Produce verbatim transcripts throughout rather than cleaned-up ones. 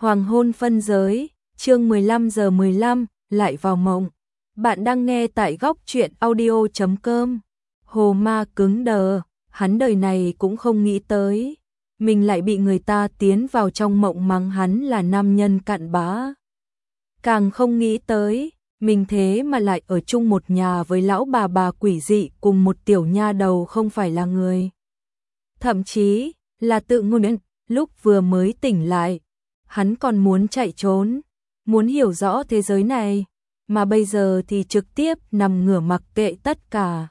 Hoàng hôn phân giới, chương mười lăm giờ mười lăm, lại vào mộng. Bạn đang nghe tại góc truyện audio chấm com. Hồ Ma cứng đờ, hắn đời này cũng không nghĩ tới. Mình lại bị người ta tiến vào trong mộng mắng hắn là nam nhân cặn bã. Càng không nghĩ tới, mình thế mà lại ở chung một nhà với lão bà bà quỷ dị cùng một tiểu nha đầu không phải là người. Thậm chí là tự ngôn. Lúc vừa mới tỉnh lại, hắn còn muốn chạy trốn, muốn hiểu rõ thế giới này, mà bây giờ thì trực tiếp nằm ngửa mặc kệ tất cả.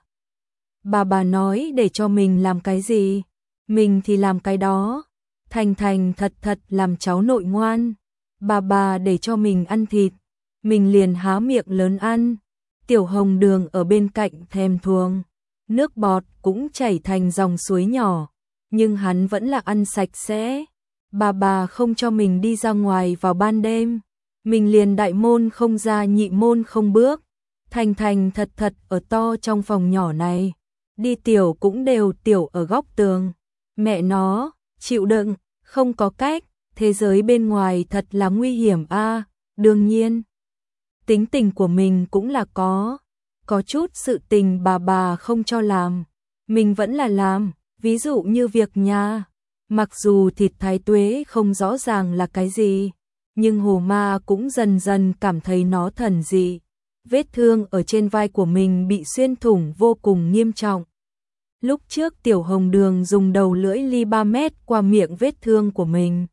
Bà bà nói để cho mình làm cái gì, mình thì làm cái đó, thành thành thật thật làm cháu nội ngoan. Bà bà để cho mình ăn thịt, mình liền há miệng lớn ăn. Tiểu Hồng Đường ở bên cạnh thèm thuồng, nước bọt cũng chảy thành dòng suối nhỏ, nhưng hắn vẫn là ăn sạch sẽ. Bà bà không cho mình đi ra ngoài vào ban đêm, mình liền đại môn không ra nhị môn không bước, thành thành thật thật ở to trong phòng nhỏ này, đi tiểu cũng đều tiểu ở góc tường. Mẹ nó, chịu đựng, không có cách, thế giới bên ngoài thật là nguy hiểm a. Đương nhiên, tính tình của mình cũng là có, có chút sự tình bà bà không cho làm, mình vẫn là làm, ví dụ như việc nhà. Mặc dù thịt thái tuế không rõ ràng là cái gì, nhưng Hồ Ma cũng dần dần cảm thấy nó thần dị. Vết thương ở trên vai của mình bị xuyên thủng vô cùng nghiêm trọng. Lúc trước Tiểu Hồng Đường dùng đầu lưỡi ly ba mét qua miệng vết thương của mình.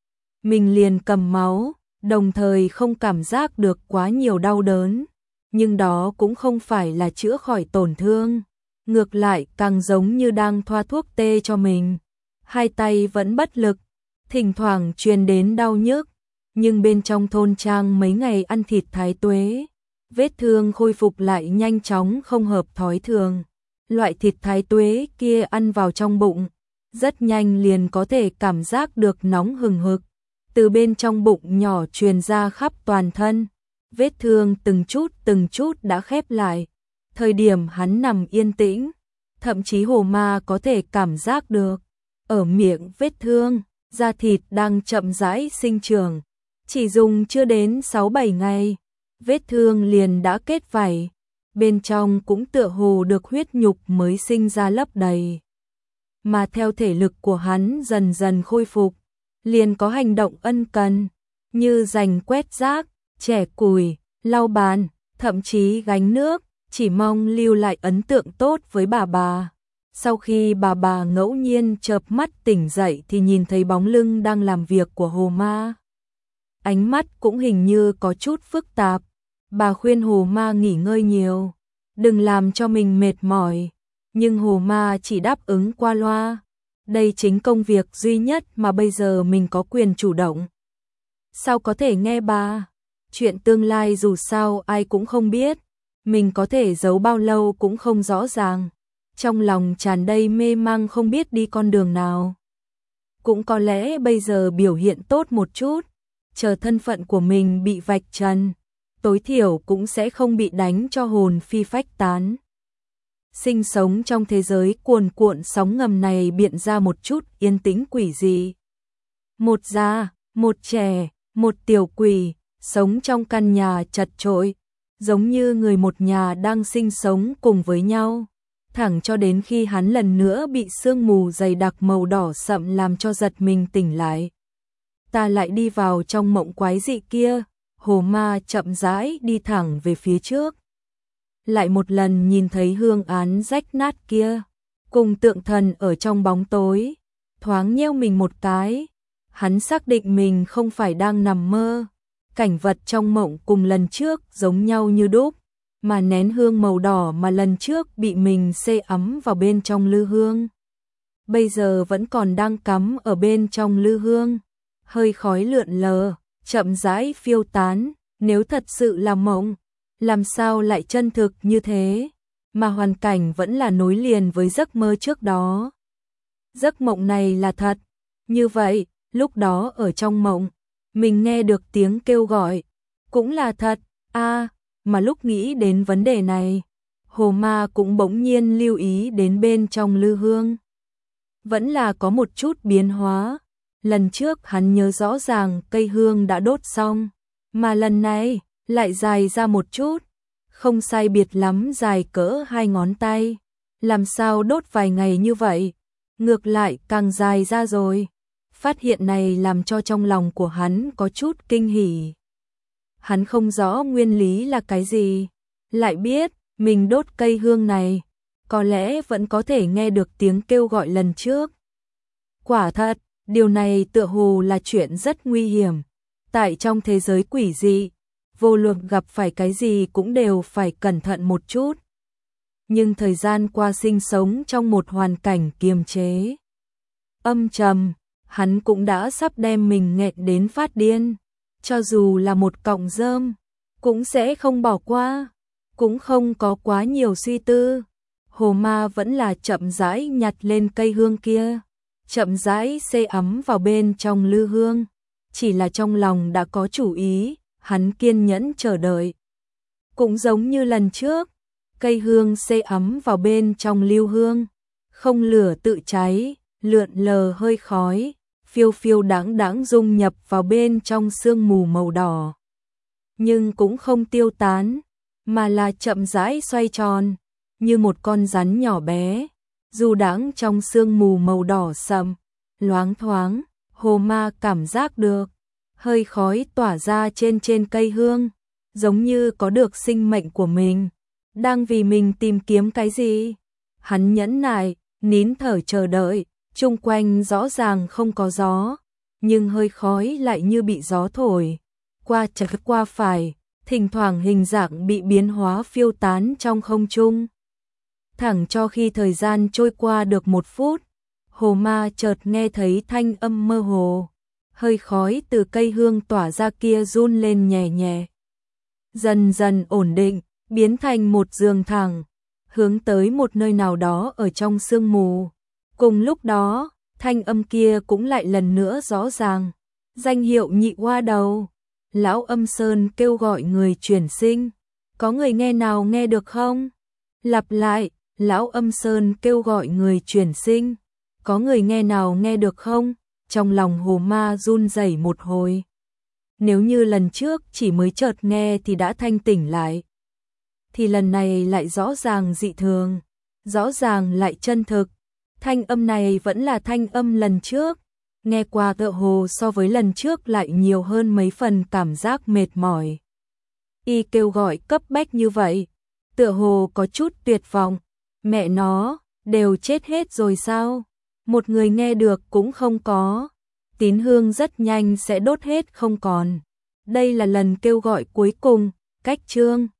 Mình liền cầm máu, đồng thời không cảm giác được quá nhiều đau đớn. Nhưng đó cũng không phải là chữa khỏi tổn thương. Ngược lại càng giống như đang thoa thuốc tê cho mình. Hai tay vẫn bất lực, thỉnh thoảng truyền đến đau nhức, nhưng bên trong thôn trang mấy ngày ăn thịt thái tuế, vết thương khôi phục lại nhanh chóng không hợp thói thường. Loại thịt thái tuế kia ăn vào trong bụng, rất nhanh liền có thể cảm giác được nóng hừng hực, từ bên trong bụng nhỏ truyền ra khắp toàn thân. Vết thương từng chút từng chút đã khép lại, thời điểm hắn nằm yên tĩnh, thậm chí Hồ Ma có thể cảm giác được. Ở miệng vết thương, da thịt đang chậm rãi sinh trưởng, chỉ dùng chưa đến sáu bảy ngày, vết thương liền đã kết vảy, bên trong cũng tựa hồ được huyết nhục mới sinh ra lấp đầy. Mà theo thể lực của hắn dần dần khôi phục, liền có hành động ân cần, như giành quét rác, chẻ củi, lau bàn, thậm chí gánh nước, chỉ mong lưu lại ấn tượng tốt với bà bà. Sau khi bà bà ngẫu nhiên chợp mắt tỉnh dậy thì nhìn thấy bóng lưng đang làm việc của Hồ Ma. Ánh mắt cũng hình như có chút phức tạp. Bà khuyên Hồ Ma nghỉ ngơi nhiều, đừng làm cho mình mệt mỏi. Nhưng Hồ Ma chỉ đáp ứng qua loa. Đây chính công việc duy nhất mà bây giờ mình có quyền chủ động. Sao có thể nghe bà? Chuyện tương lai dù sao ai cũng không biết. Mình có thể giấu bao lâu cũng không rõ ràng. Trong lòng tràn đầy mê mang không biết đi con đường nào. Cũng có lẽ bây giờ biểu hiện tốt một chút, chờ thân phận của mình bị vạch trần, tối thiểu cũng sẽ không bị đánh cho hồn phi phách tán. Sinh sống trong thế giới cuồn cuộn sóng ngầm này biện ra một chút yên tĩnh quỷ dị. Một già, một trẻ, một tiểu quỷ, sống trong căn nhà chật chội, giống như người một nhà đang sinh sống cùng với nhau. Thẳng cho đến khi hắn lần nữa bị sương mù dày đặc màu đỏ sậm làm cho giật mình tỉnh lại. Ta lại đi vào trong mộng quái dị kia. Hồ Ma chậm rãi đi thẳng về phía trước. Lại một lần nhìn thấy hương án rách nát kia, cùng tượng thần ở trong bóng tối, thoáng nheo mình một cái. Hắn xác định mình không phải đang nằm mơ. Cảnh vật trong mộng cùng lần trước giống nhau như đúc. Mà nén hương màu đỏ mà lần trước bị mình xê ấm vào bên trong lư hương, bây giờ vẫn còn đang cắm ở bên trong lư hương, hơi khói lượn lờ, chậm rãi phiêu tán. Nếu thật sự là mộng, làm sao lại chân thực như thế, mà hoàn cảnh vẫn là nối liền với giấc mơ trước đó. Giấc mộng này là thật, như vậy, lúc đó ở trong mộng, mình nghe được tiếng kêu gọi, cũng là thật, a à, mà lúc nghĩ đến vấn đề này, Hồ Ma cũng bỗng nhiên lưu ý đến bên trong lư hương. Vẫn là có một chút biến hóa, Lần trước hắn nhớ rõ ràng cây hương đã đốt xong, mà lần này lại dài ra một chút, không sai biệt lắm dài cỡ hai ngón tay. Làm sao đốt vài ngày như vậy, ngược lại càng dài ra rồi. Phát hiện này làm cho trong lòng của hắn có chút kinh hỉ. Hắn không rõ nguyên lý là cái gì, lại biết mình đốt cây hương này, có lẽ vẫn có thể nghe được tiếng kêu gọi lần trước. Quả thật, điều này tựa hồ là chuyện rất nguy hiểm. Tại trong thế giới quỷ dị, vô luận gặp phải cái gì cũng đều phải cẩn thận một chút. Nhưng thời gian qua sinh sống trong một hoàn cảnh kiềm chế, âm trầm, hắn cũng đã sắp đem mình nghẹn đến phát điên. Cho dù là một cọng rơm, cũng sẽ không bỏ qua, cũng không có quá nhiều suy tư. Hồ Ma vẫn là chậm rãi nhặt lên cây hương kia, chậm rãi xê ấm vào bên trong lư hương. Chỉ là trong lòng đã có chủ ý, hắn kiên nhẫn chờ đợi. Cũng giống như lần trước, cây hương xê ấm vào bên trong lưu hương, không lửa tự cháy, lượn lờ hơi khói, phiêu phiêu đáng đáng dung nhập vào bên trong sương mù màu đỏ. Nhưng cũng không tiêu tán, mà là chậm rãi xoay tròn, như một con rắn nhỏ bé, du đãng trong sương mù màu đỏ sậm, loáng thoáng. Hồ Ma cảm giác được hơi khói tỏa ra trên trên cây hương, giống như có được sinh mệnh của mình, đang vì mình tìm kiếm cái gì. Hắn nhẫn nại, nín thở chờ đợi, chung quanh rõ ràng không có gió, nhưng hơi khói lại như bị gió thổi qua trái qua phải, thỉnh thoảng hình dạng bị biến hóa phiêu tán trong không trung. Thẳng cho khi thời gian trôi qua được một phút, Hồ Ma chợt nghe thấy thanh âm mơ hồ, hơi khói từ cây hương tỏa ra kia run lên nhẹ nhẹ, dần dần ổn định, biến thành một giường thẳng, hướng tới một nơi nào đó ở trong sương mù. Cùng lúc đó, thanh âm kia cũng lại lần nữa rõ ràng, danh hiệu Nhị Hoa Đầu. Lão Âm Sơn kêu gọi người chuyển sinh, có người nghe nào nghe được không? Lặp lại, Lão Âm Sơn kêu gọi người chuyển sinh, có người nghe nào nghe được không? Trong lòng Hồ Ma run rẩy một hồi. Nếu như lần trước chỉ mới chợt nghe thì đã thanh tỉnh lại, thì lần này lại rõ ràng dị thường, rõ ràng lại chân thực. Thanh âm này vẫn là thanh âm lần trước, nghe qua tựa hồ so với lần trước lại nhiều hơn mấy phần cảm giác mệt mỏi. Y kêu gọi cấp bách như vậy, tựa hồ có chút tuyệt vọng. Mẹ nó, đều chết hết rồi sao? Một người nghe được cũng không có. Tín hương rất nhanh sẽ đốt hết không còn. Đây là lần kêu gọi cuối cùng, cách chương